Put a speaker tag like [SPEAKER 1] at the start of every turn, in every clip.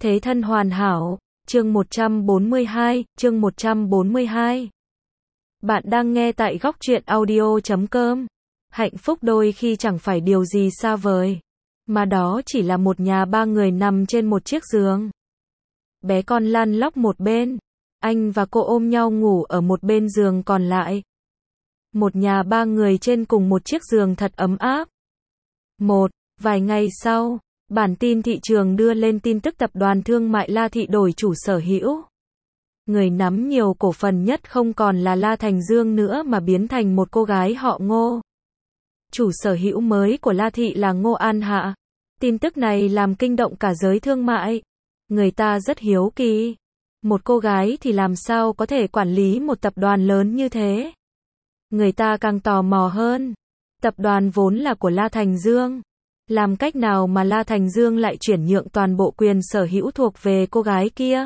[SPEAKER 1] Thế thân hoàn hảo, chương 142. Bạn đang nghe tại góc truyện audio.com. Hạnh phúc đôi khi chẳng phải điều gì xa vời, mà đó chỉ là một nhà ba người nằm trên một chiếc giường. Bé con lăn lóc một bên, anh và cô ôm nhau ngủ ở một bên giường còn lại. Một nhà ba người trên cùng một chiếc giường thật ấm áp. Vài ngày sau, bản tin thị trường đưa lên tin tức tập đoàn thương mại La Thị đổi chủ sở hữu. Người nắm nhiều cổ phần nhất không còn là La Thành Dương nữa mà biến thành một cô gái họ Ngô. Chủ sở hữu mới của La Thị là Ngô An Hạ. Tin tức này làm kinh động cả giới thương mại. Người ta rất hiếu kỳ. Một cô gái thì làm sao có thể quản lý một tập đoàn lớn như thế? Người ta càng tò mò hơn. Tập đoàn vốn là của La Thành Dương. Làm cách nào mà La Thành Dương lại chuyển nhượng toàn bộ quyền sở hữu thuộc về cô gái kia?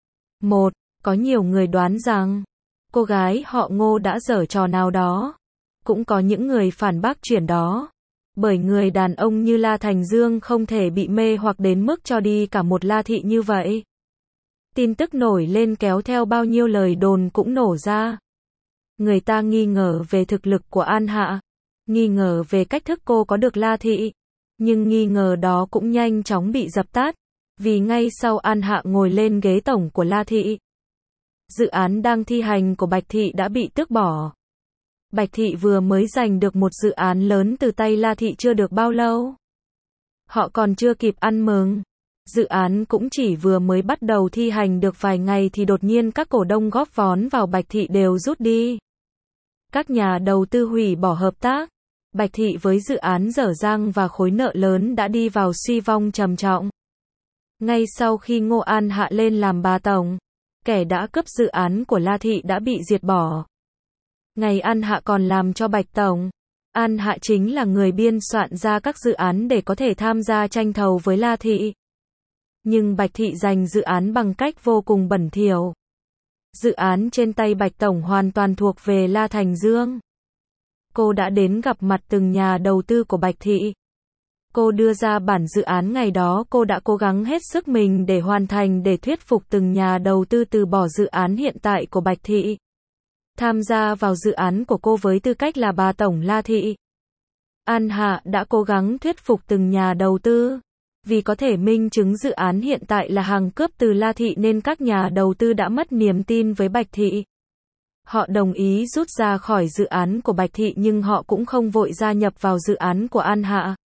[SPEAKER 1] Có nhiều người đoán rằng cô gái họ Ngô đã giở trò nào đó. Cũng có những người phản bác chuyện đó. Bởi người đàn ông như La Thành Dương không thể bị mê hoặc đến mức cho đi cả một La Thị như vậy. Tin tức nổi lên kéo theo bao nhiêu lời đồn cũng nổ ra. Người ta nghi ngờ về thực lực của An Hạ, nghi ngờ về cách thức cô có được La Thị. Nhưng nghi ngờ đó cũng nhanh chóng bị dập tắt, vì ngay sau An Hạ ngồi lên ghế tổng của La Thị, dự án đang thi hành của Bạch Thị đã bị tước bỏ. Bạch Thị vừa mới giành được một dự án lớn từ tay La Thị chưa được bao lâu. Họ còn chưa kịp ăn mừng. Dự án cũng chỉ vừa mới bắt đầu thi hành được vài ngày thì đột nhiên các cổ đông góp vốn vào Bạch Thị đều rút đi. Các nhà đầu tư hủy bỏ hợp tác. Bạch Thị với dự án dở dang và khối nợ lớn đã đi vào suy vong trầm trọng. Ngay sau khi Ngô An Hạ lên làm bà tổng, kẻ đã cướp dự án của La Thị đã bị diệt bỏ. Ngày An Hạ còn làm cho Bạch tổng, An Hạ chính là người biên soạn ra các dự án để có thể tham gia tranh thầu với La Thị. Nhưng Bạch Thị giành dự án bằng cách vô cùng bẩn thỉu. Dự án trên tay Bạch tổng hoàn toàn thuộc về La Thành Dương. Cô đã đến gặp mặt từng nhà đầu tư của Bạch Thị. Cô đưa ra bản dự án ngày đó, cô đã cố gắng hết sức mình để hoàn thành, để thuyết phục từng nhà đầu tư từ bỏ dự án hiện tại của Bạch Thị, tham gia vào dự án của cô với tư cách là bà tổng La Thị. An Hạ đã cố gắng thuyết phục từng nhà đầu tư, vì có thể minh chứng dự án hiện tại là hàng cướp từ La Thị nên các nhà đầu tư đã mất niềm tin với Bạch Thị. Họ đồng ý rút ra khỏi dự án của Bạch Thị nhưng họ cũng không vội gia nhập vào dự án của An Hạ.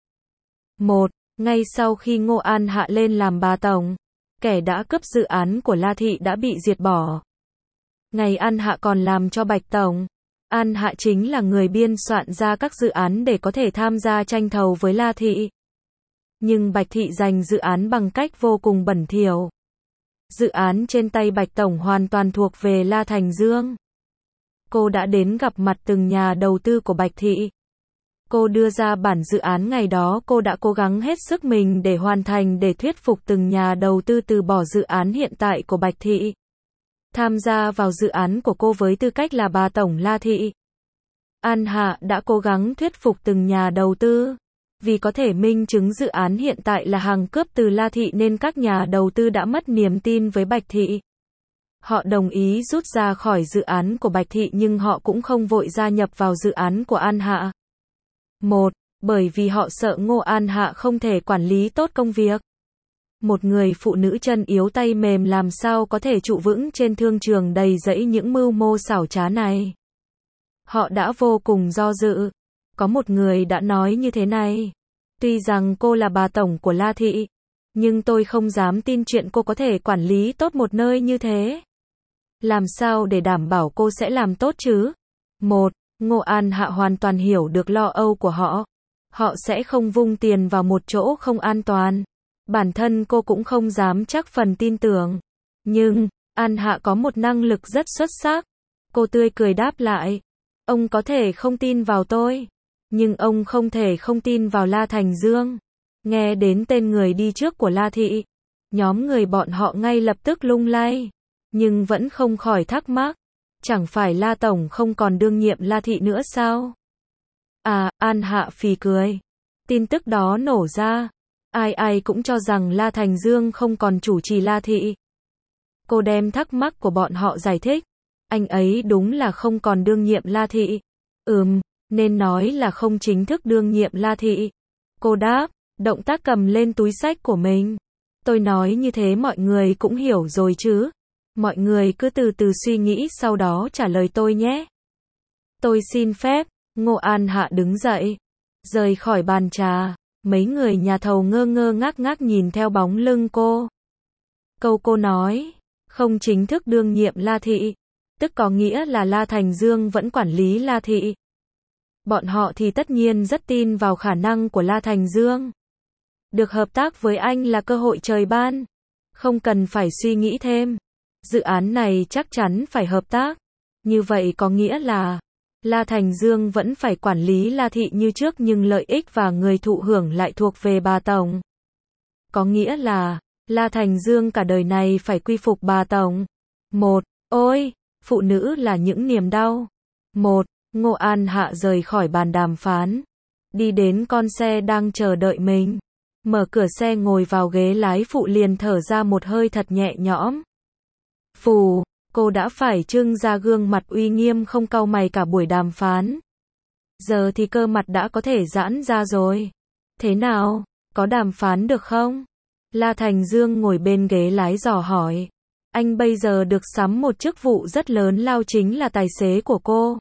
[SPEAKER 1] Ngay sau khi Ngô An Hạ lên làm bà tổng, kẻ đã cướp dự án của La Thị đã bị diệt bỏ. Ngày An Hạ còn làm cho Bạch tổng, An Hạ chính là người biên soạn ra các dự án để có thể tham gia tranh thầu với La Thị. Nhưng Bạch Thị giành dự án bằng cách vô cùng bẩn thỉu. Dự án trên tay Bạch tổng hoàn toàn thuộc về La Thành Dương. Cô đã đến gặp mặt từng nhà đầu tư của Bạch Thị. Cô đưa ra bản dự án ngày đó, cô đã cố gắng hết sức mình để hoàn thành, để thuyết phục từng nhà đầu tư từ bỏ dự án hiện tại của Bạch Thị, tham gia vào dự án của cô với tư cách là bà tổng La Thị. An Hạ đã cố gắng thuyết phục từng nhà đầu tư, vì có thể minh chứng dự án hiện tại là hàng cướp từ La Thị nên các nhà đầu tư đã mất niềm tin với Bạch Thị. Họ đồng ý rút ra khỏi dự án của Bạch Thị nhưng họ cũng không vội gia nhập vào dự án của An Hạ. Bởi vì họ sợ Ngô An Hạ không thể quản lý tốt công việc. Một người phụ nữ chân yếu tay mềm làm sao có thể trụ vững trên thương trường đầy rẫy những mưu mô xảo trá này. Họ đã vô cùng do dự. Có một người đã nói như thế này: tuy rằng cô là bà tổng của La Thị, nhưng tôi không dám tin chuyện cô có thể quản lý tốt một nơi như thế. Làm sao để đảm bảo cô sẽ làm tốt chứ? Ngô An Hạ hoàn toàn hiểu được lo âu của họ. Họ sẽ không vung tiền vào một chỗ không an toàn. Bản thân cô cũng không dám chắc phần tin tưởng. Nhưng, An Hạ có một năng lực rất xuất sắc. Cô tươi cười đáp lại: ông có thể không tin vào tôi, nhưng ông không thể không tin vào La Thành Dương. Nghe đến tên người đi trước của La Thị, nhóm người bọn họ ngay lập tức lung lay, nhưng vẫn không khỏi thắc mắc. Chẳng phải La tổng không còn đương nhiệm La Thị nữa sao? An Hạ phì cười. Tin tức đó nổ ra, Ai ai cũng cho rằng La Thành Dương không còn chủ trì La Thị. Cô đem thắc mắc của bọn họ giải thích. Anh ấy đúng là không còn đương nhiệm La Thị. Nên nói là không chính thức đương nhiệm La Thị. Cô đáp, động tác cầm lên túi xách của mình. Tôi nói như thế mọi người cũng hiểu rồi chứ. Mọi người cứ từ từ suy nghĩ sau đó trả lời tôi nhé. Tôi xin phép. Ngô An Hạ đứng dậy, rời khỏi bàn trà. Mấy người nhà thầu ngơ ngơ ngác ngác nhìn theo bóng lưng cô. Câu cô nói, không chính thức đương nhiệm La Thị, tức có nghĩa là La Thành Dương vẫn quản lý La Thị. Bọn họ thì tất nhiên rất tin vào khả năng của La Thành Dương. Được hợp tác với anh là cơ hội trời ban. Không cần phải suy nghĩ thêm. Dự án này chắc chắn phải hợp tác. Như vậy có nghĩa là La Thành Dương vẫn phải quản lý La Thị như trước nhưng lợi ích và người thụ hưởng lại thuộc về bà Tổng. Có nghĩa là La Thành Dương cả đời này phải quy phục bà Tổng. Ôi, phụ nữ là những niềm đau. Ngô An Hạ rời khỏi bàn đàm phán. Đi đến con xe đang chờ đợi mình. Mở cửa xe ngồi vào ghế lái phụ liền thở ra một hơi thật nhẹ nhõm. Phù, cô đã phải trưng ra gương mặt uy nghiêm không cau mày cả buổi đàm phán. Giờ thì cơ mặt đã có thể giãn ra rồi. Thế nào, có đàm phán được không? La Thành Dương ngồi bên ghế lái dò hỏi. Anh bây giờ được sắm một chức vụ rất lớn lao chính là tài xế của cô.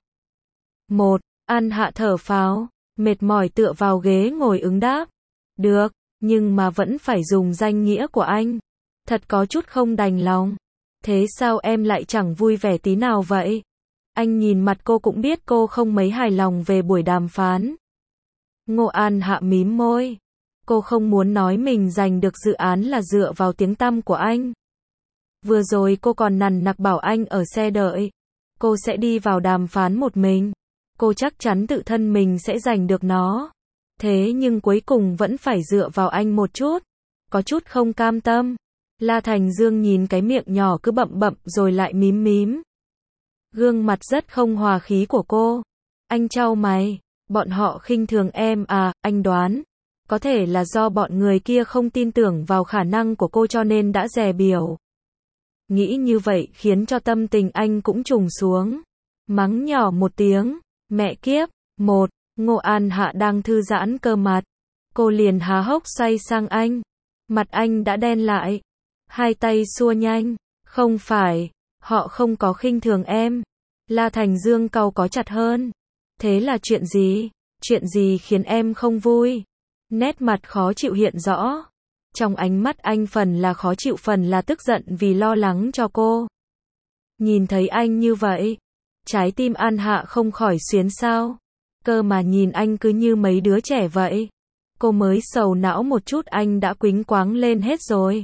[SPEAKER 1] An Hạ thở phào, mệt mỏi tựa vào ghế ngồi ứng đáp. Được, nhưng mà vẫn phải dùng danh nghĩa của anh. Thật có chút không đành lòng. Thế sao em lại chẳng vui vẻ tí nào vậy? Anh nhìn mặt cô cũng biết cô không mấy hài lòng về buổi đàm phán. Ngô An Hạ mím môi. Cô không muốn nói mình giành được dự án là dựa vào tiếng tăm của anh. Vừa rồi cô còn nằn nặc bảo anh ở xe đợi. Cô sẽ đi vào đàm phán một mình. Cô chắc chắn tự thân mình sẽ giành được nó. Thế nhưng cuối cùng vẫn phải dựa vào anh một chút. Có chút không cam tâm. La Thành Dương nhìn cái miệng nhỏ cứ bậm bậm rồi lại mím mím. Gương mặt rất không hòa khí của cô. Anh chau mày. Bọn họ khinh thường em à, anh đoán. Có thể là do bọn người kia không tin tưởng vào khả năng của cô cho nên đã dè bỉu. Nghĩ như vậy khiến cho tâm tình anh cũng trùng xuống. Mắng nhỏ một tiếng. Mẹ kiếp. Ngô An Hạ đang thư giãn cơ mặt. Cô liền há hốc xoay sang anh. Mặt anh đã đen lại. Hai tay xua nhanh. Không phải. Họ không có khinh thường em. La Thành Dương cau có chặt hơn. Thế là chuyện gì? Chuyện gì khiến em không vui? Nét mặt khó chịu hiện rõ. Trong ánh mắt anh phần là khó chịu phần là tức giận vì lo lắng cho cô. Nhìn thấy anh như vậy, trái tim An Hạ không khỏi xuyến xao. Cơ mà nhìn anh cứ như mấy đứa trẻ vậy. Cô mới sầu não một chút anh đã quýnh quáng lên hết rồi.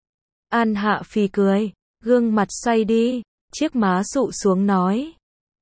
[SPEAKER 1] An Hạ phì cười, gương mặt xoay đi, chiếc má sụ xuống nói.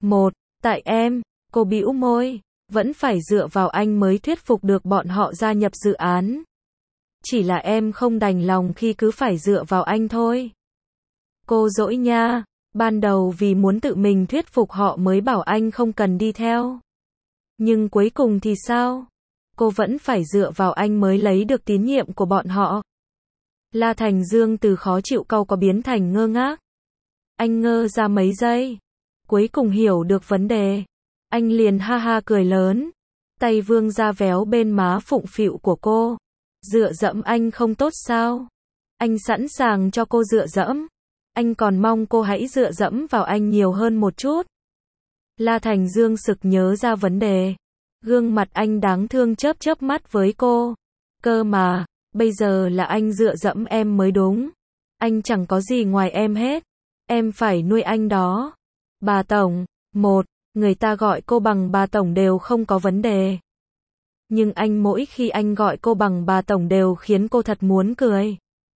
[SPEAKER 1] Tại em, cô bĩu môi, vẫn phải dựa vào anh mới thuyết phục được bọn họ gia nhập dự án. Chỉ là em không đành lòng khi cứ phải dựa vào anh thôi. Cô dỗi nha, ban đầu vì muốn tự mình thuyết phục họ mới bảo anh không cần đi theo. Nhưng cuối cùng thì sao? Cô vẫn phải dựa vào anh mới lấy được tín nhiệm của bọn họ. La Thành Dương từ khó chịu cau có biến thành ngơ ngác. Anh ngơ ra mấy giây. Cuối cùng hiểu được vấn đề. Anh liền ha ha cười lớn. Tay vươn ra véo bên má phụng phịu của cô. Dựa dẫm anh không tốt sao? Anh sẵn sàng cho cô dựa dẫm. Anh còn mong cô hãy dựa dẫm vào anh nhiều hơn một chút. La Thành Dương sực nhớ ra vấn đề. Gương mặt anh đáng thương chớp chớp mắt với cô. Cơ mà, bây giờ là anh dựa dẫm em mới đúng. Anh chẳng có gì ngoài em hết. Em phải nuôi anh đó. Bà Tổng, người ta gọi cô bằng bà Tổng đều không có vấn đề. Nhưng anh mỗi khi anh gọi cô bằng bà Tổng đều khiến cô thật muốn cười.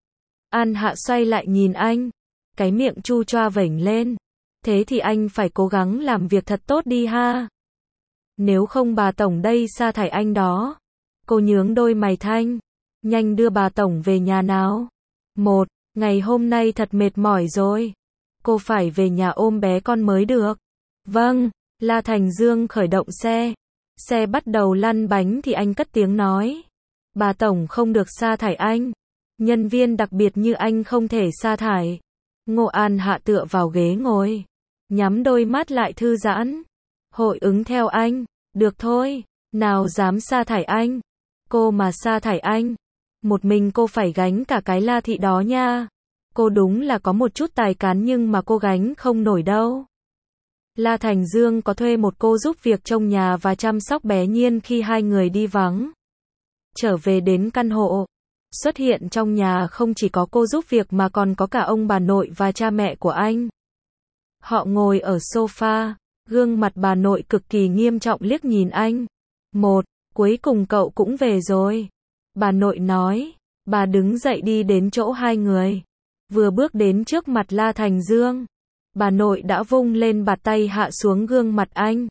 [SPEAKER 1] An Hạ xoay lại nhìn anh. Cái miệng chu choa vểnh lên. Thế thì anh phải cố gắng làm việc thật tốt đi ha. Nếu không bà Tổng đây sa thải anh đó. Cô nhướng đôi mày thanh. Nhanh đưa bà Tổng về nhà nào. Ngày hôm nay thật mệt mỏi rồi. Cô phải về nhà ôm bé con mới được. Vâng, La Thành Dương khởi động xe. Xe bắt đầu lăn bánh thì anh cất tiếng nói. Bà tổng không được sa thải anh. Nhân viên đặc biệt như anh không thể sa thải. Ngô An Hạ tựa vào ghế ngồi, nhắm đôi mắt lại thư giãn. Hội ứng theo anh, được thôi, nào dám sa thải anh. Cô mà sa thải anh, một mình cô phải gánh cả cái La Thị đó nha. Cô đúng là có một chút tài cán nhưng mà cô gánh không nổi đâu. La Thành Dương có thuê một cô giúp việc trông nhà và chăm sóc bé Nhiên khi hai người đi vắng. Trở về đến căn hộ, xuất hiện trong nhà không chỉ có cô giúp việc mà còn có cả ông bà nội và cha mẹ của anh. Họ ngồi ở sofa, gương mặt bà nội cực kỳ nghiêm trọng liếc nhìn anh. Cuối cùng cậu cũng về rồi. Bà nội nói, bà đứng dậy đi đến chỗ hai người. Vừa bước đến trước mặt La Thành Dương, bà nội đã vung lên bạt tay hạ xuống gương mặt anh.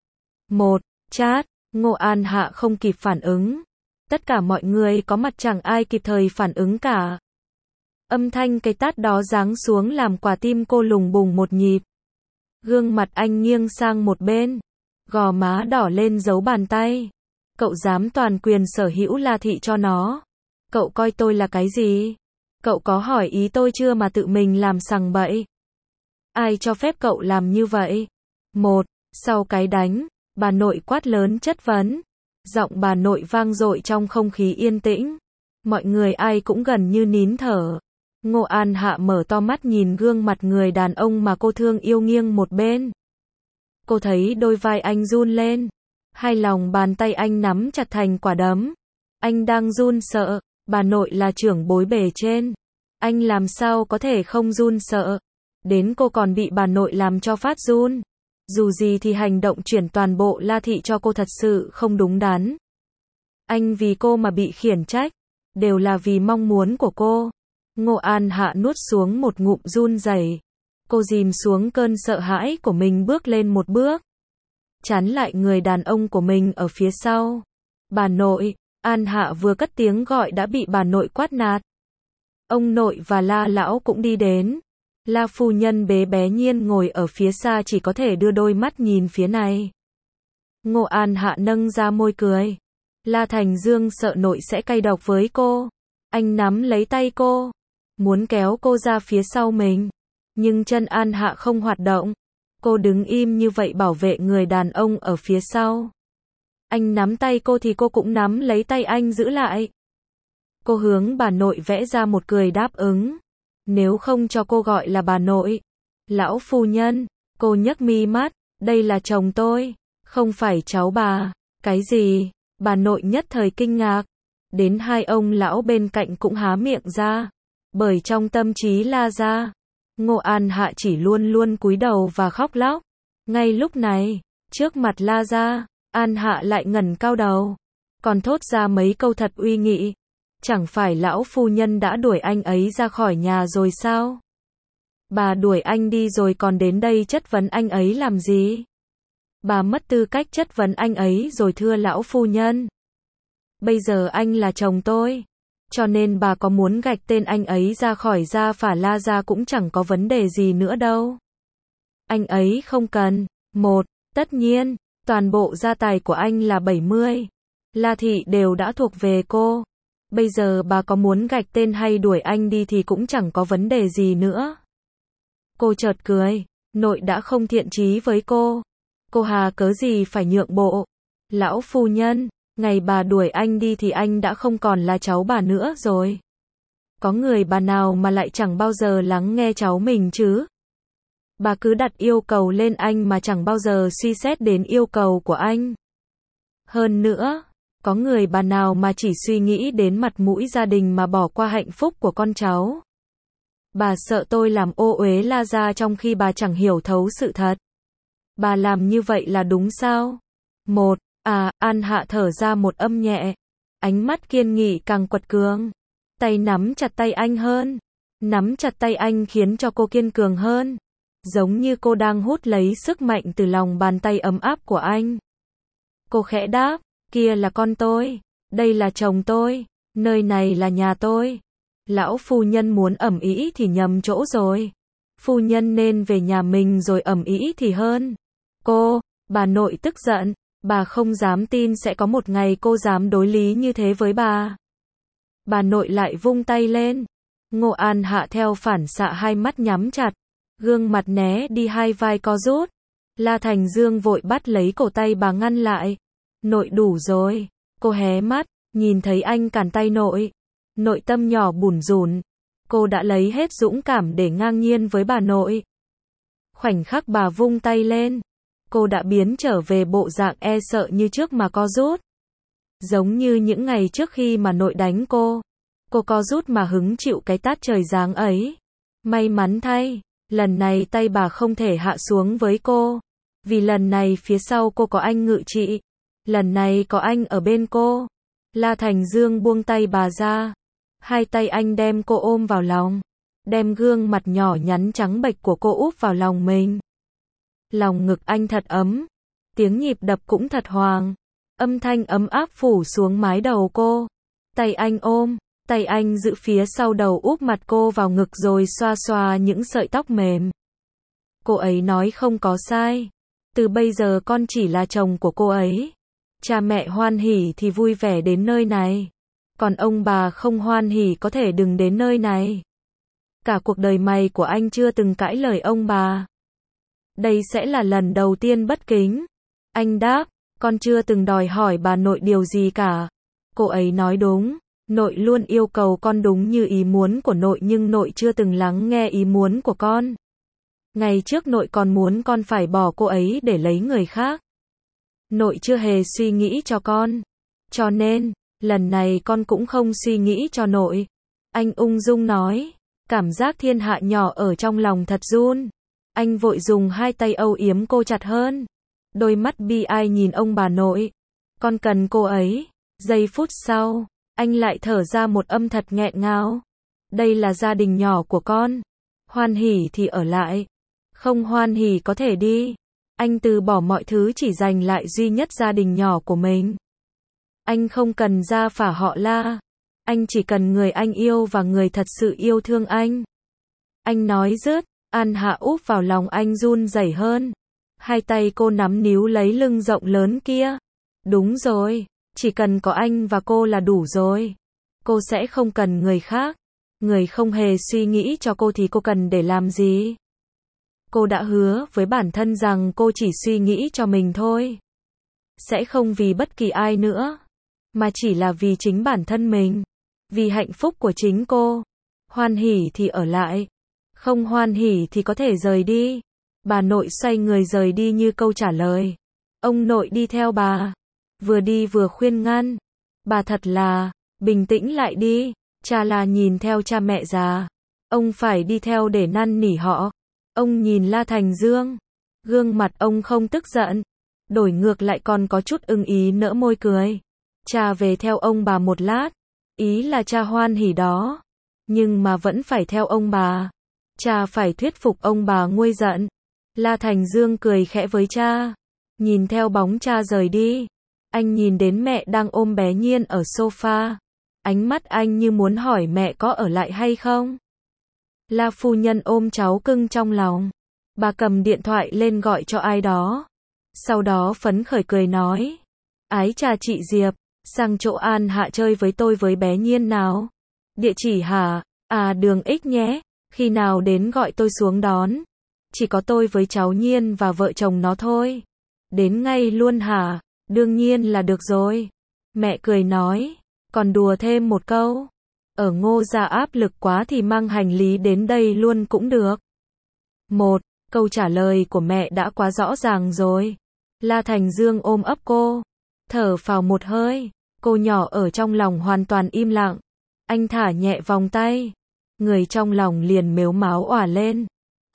[SPEAKER 1] Chát, Ngô An Hạ không kịp phản ứng. Tất cả mọi người có mặt chẳng ai kịp thời phản ứng cả. Âm thanh cái tát đó giáng xuống làm quả tim cô lùng bùng một nhịp. Gương mặt anh nghiêng sang một bên, gò má đỏ lên giấu bàn tay. Cậu dám toàn quyền sở hữu La Thị cho nó. Cậu coi tôi là cái gì? Cậu có hỏi ý tôi chưa mà tự mình làm sằng bậy? Ai cho phép cậu làm như vậy? Sau cái đánh, bà nội quát lớn chất vấn. Giọng bà nội vang dội trong không khí yên tĩnh. Mọi người ai cũng gần như nín thở. Ngô An Hạ mở to mắt nhìn gương mặt người đàn ông mà cô thương yêu nghiêng một bên. Cô thấy đôi vai anh run lên. Hai lòng bàn tay anh nắm chặt thành quả đấm. Anh đang run sợ. Bà nội là trưởng bối bề trên. Anh làm sao có thể không run sợ. Đến cô còn bị bà nội làm cho phát run. Dù gì thì hành động chuyển toàn bộ La Thị cho cô thật sự không đúng đắn. Anh vì cô mà bị khiển trách. Đều là vì mong muốn của cô. Ngô An Hạ nuốt xuống một ngụm run rẩy. Cô dìm xuống cơn sợ hãi của mình bước lên một bước. Chắn lại người đàn ông của mình ở phía sau. Bà nội, An Hạ vừa cất tiếng gọi đã bị bà nội quát nạt. Ông nội và La lão cũng đi đến. La phu nhân bế bé Nhiên ngồi ở phía xa chỉ có thể đưa đôi mắt nhìn phía này. Ngô An Hạ nâng ra môi cười. La Thành Dương sợ nội sẽ cay độc với cô. Anh nắm lấy tay cô, muốn kéo cô ra phía sau mình. Nhưng chân An Hạ không hoạt động. Cô đứng im như vậy bảo vệ người đàn ông ở phía sau. Anh nắm tay cô thì cô cũng nắm lấy tay anh giữ lại. Cô hướng bà nội vẽ ra một cười đáp ứng. Nếu không cho cô gọi là bà nội. Lão phu nhân, cô nhấc mi mắt, đây là chồng tôi, không phải cháu bà. Cái gì? Bà nội nhất thời kinh ngạc. Đến hai ông lão bên cạnh cũng há miệng ra. Bởi trong tâm trí la ra. Ngô An Hạ chỉ luôn luôn cúi đầu và khóc lóc. Ngay lúc này, trước mặt la ra, An Hạ lại ngẩng cao đầu. Còn thốt ra mấy câu thật uy nghị. Chẳng phải lão phu nhân đã đuổi anh ấy ra khỏi nhà rồi sao? Bà đuổi anh đi rồi còn đến đây chất vấn anh ấy làm gì? Bà mất tư cách chất vấn anh ấy rồi thưa lão phu nhân. Bây giờ anh là chồng tôi. Cho nên bà có muốn gạch tên anh ấy ra khỏi gia phả La gia cũng chẳng có vấn đề gì nữa đâu. Anh ấy không cần. Tất nhiên, toàn bộ gia tài của anh là 70. La Thị đều đã thuộc về cô. Bây giờ bà có muốn gạch tên hay đuổi anh đi thì cũng chẳng có vấn đề gì nữa. Cô chợt cười. Nội đã không thiện chí với cô. Cô hà cớ gì phải nhượng bộ. Lão phu nhân, ngày bà đuổi anh đi thì anh đã không còn là cháu bà nữa rồi. Có người bà nào mà lại chẳng bao giờ lắng nghe cháu mình chứ? Bà cứ đặt yêu cầu lên anh mà chẳng bao giờ suy xét đến yêu cầu của anh. Hơn nữa, có người bà nào mà chỉ suy nghĩ đến mặt mũi gia đình mà bỏ qua hạnh phúc của con cháu. Bà sợ tôi làm ô uế La gia trong khi bà chẳng hiểu thấu sự thật. Bà làm như vậy là đúng sao? An Hạ thở ra một âm nhẹ. Ánh mắt kiên nghị càng quật cường. Tay nắm chặt tay anh hơn. Nắm chặt tay anh khiến cho cô kiên cường hơn. Giống như cô đang hút lấy sức mạnh từ lòng bàn tay ấm áp của anh. Cô khẽ đáp, kia là con tôi. Đây là chồng tôi. Nơi này là nhà tôi. Lão phu nhân muốn ầm ĩ thì nhầm chỗ rồi. Phu nhân nên về nhà mình rồi ầm ĩ thì hơn. Bà nội tức giận. Bà không dám tin sẽ có một ngày cô dám đối lý như thế với bà. Bà nội lại vung tay lên. Ngô An Hạ theo phản xạ hai mắt nhắm chặt, gương mặt né đi hai vai co rút. La Thành Dương vội bắt lấy cổ tay bà ngăn lại. Nội đủ rồi. Cô hé mắt, nhìn thấy anh cản tay nội. Nội tâm nhỏ bủn rủn. Cô đã lấy hết dũng cảm để ngang nhiên với bà nội. Khoảnh khắc bà vung tay lên, cô đã biến trở về bộ dạng e sợ như trước mà co rút. Giống như những ngày trước khi mà nội đánh cô co rút mà hứng chịu cái tát trời giáng ấy. May mắn thay, lần này tay bà không thể hạ xuống với cô. Vì lần này phía sau cô có anh ngự trị. Lần này có anh ở bên cô. La Thành Dương buông tay bà ra. Hai tay anh đem cô ôm vào lòng. Đem gương mặt nhỏ nhắn trắng bệch của cô úp vào lòng mình. Lòng ngực anh thật ấm. Tiếng nhịp đập cũng thật hoàng. Âm thanh ấm áp phủ xuống mái đầu cô. Tay anh ôm. Tay anh giữ phía sau đầu úp mặt cô vào ngực rồi xoa xoa những sợi tóc mềm. Cô ấy nói không có sai. Từ bây giờ con chỉ là chồng của cô ấy. Cha mẹ hoan hỉ thì vui vẻ đến nơi này. Còn ông bà không hoan hỉ có thể đừng đến nơi này. Cả cuộc đời mày của anh chưa từng cãi lời ông bà. Đây sẽ là lần đầu tiên bất kính. Anh đáp, con chưa từng đòi hỏi bà nội điều gì cả. Cô ấy nói đúng. Nội luôn yêu cầu con đúng như ý muốn của nội nhưng nội chưa từng lắng nghe ý muốn của con. Ngày trước nội còn muốn con phải bỏ cô ấy để lấy người khác. Nội chưa hề suy nghĩ cho con. Cho nên, lần này con cũng không suy nghĩ cho nội. Anh ung dung nói, cảm giác thiên hạ nhỏ ở trong lòng thật run. Anh vội dùng hai tay âu yếm cô chặt hơn. Đôi mắt bi ai nhìn ông bà nội. Con cần cô ấy. Giây phút sau, anh lại thở ra một âm thật nghẹn ngào. Đây là gia đình nhỏ của con. Hoan hỉ thì ở lại. Không hoan hỉ có thể đi. Anh từ bỏ mọi thứ chỉ dành lại duy nhất gia đình nhỏ của mình. Anh không cần gia phả họ La. Anh chỉ cần người anh yêu và người thật sự yêu thương anh. Anh nói dứt, An Hạ úp vào lòng anh run rẩy hơn. Hai tay cô nắm níu lấy lưng rộng lớn kia. Đúng rồi, chỉ cần có anh và cô là đủ rồi. Cô sẽ không cần người khác. Người không hề suy nghĩ cho cô thì cô cần để làm gì? Cô đã hứa với bản thân rằng cô chỉ suy nghĩ cho mình thôi. Sẽ không vì bất kỳ ai nữa, mà chỉ là vì chính bản thân mình. Vì hạnh phúc của chính cô. Hoan hỉ thì ở lại. Không hoan hỉ thì có thể rời đi. Bà nội xoay người rời đi như câu trả lời. Ông nội đi theo bà. Vừa đi vừa khuyên ngăn. Bà thật là, bình tĩnh lại đi. Cha là nhìn theo cha mẹ già. Ông phải đi theo để năn nỉ họ. Ông nhìn La Thành Dương. Gương mặt ông không tức giận. Đổi ngược lại còn có chút ưng ý nở môi cười. Cha về theo ông bà một lát. Ý là cha hoan hỉ đó. Nhưng mà vẫn phải theo ông bà. Cha phải thuyết phục ông bà nguôi giận. La Thành Dương cười khẽ với cha. Nhìn theo bóng cha rời đi. Anh nhìn đến mẹ đang ôm bé Nhiên ở sofa. Ánh mắt anh như muốn hỏi mẹ có ở lại hay không. La phu nhân ôm cháu cưng trong lòng. Bà cầm điện thoại lên gọi cho ai đó. Sau đó phấn khởi cười nói. Ái chà chị Diệp, sang chỗ An Hạ chơi với tôi với bé Nhiên nào. Địa chỉ hả? À đường X nhé. Khi nào đến gọi tôi xuống đón. Chỉ có tôi với cháu Nhiên và vợ chồng nó thôi. Đến ngay luôn hả? Đương nhiên là được rồi. Mẹ cười nói. Còn đùa thêm một câu. Ở Ngô gia áp lực quá thì mang hành lý đến đây luôn cũng được. Một, câu trả lời của mẹ đã quá rõ ràng rồi. La Thành Dương ôm ấp cô. Thở phào một hơi. Cô nhỏ ở trong lòng hoàn toàn im lặng. Anh thả nhẹ vòng tay. Người trong lòng liền mếu máo òa lên.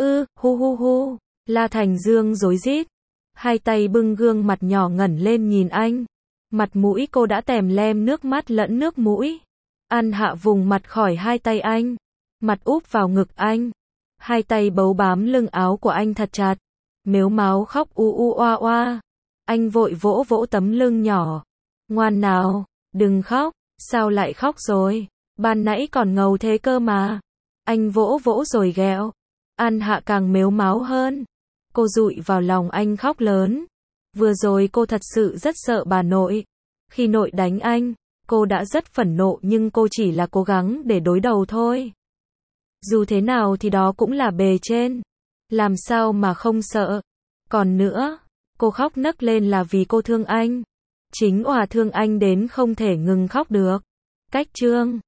[SPEAKER 1] Hu hu hu. La Thành Dương rối rít. Hai tay bưng gương mặt nhỏ ngẩng lên nhìn anh. Mặt mũi cô đã tèm lem nước mắt lẫn nước mũi. An Hạ vùng mặt khỏi hai tay anh. Mặt úp vào ngực anh. Hai tay bấu bám lưng áo của anh thật chặt. Mếu máo khóc oa oa. Anh vội vỗ vỗ tấm lưng nhỏ. Ngoan nào, đừng khóc. Sao lại khóc rồi? Ban nãy còn ngầu thế cơ mà. Anh vỗ vỗ rồi ghẹo. An Hạ càng mếu máo hơn. Cô dụi vào lòng anh khóc lớn. Vừa rồi cô thật sự rất sợ bà nội. Khi nội đánh anh, cô đã rất phẫn nộ nhưng cô chỉ là cố gắng để đối đầu thôi. Dù thế nào thì đó cũng là bề trên. Làm sao mà không sợ. Còn nữa, cô khóc nấc lên là vì cô thương anh. Chính Òa thương anh đến không thể ngừng khóc được. Cách chương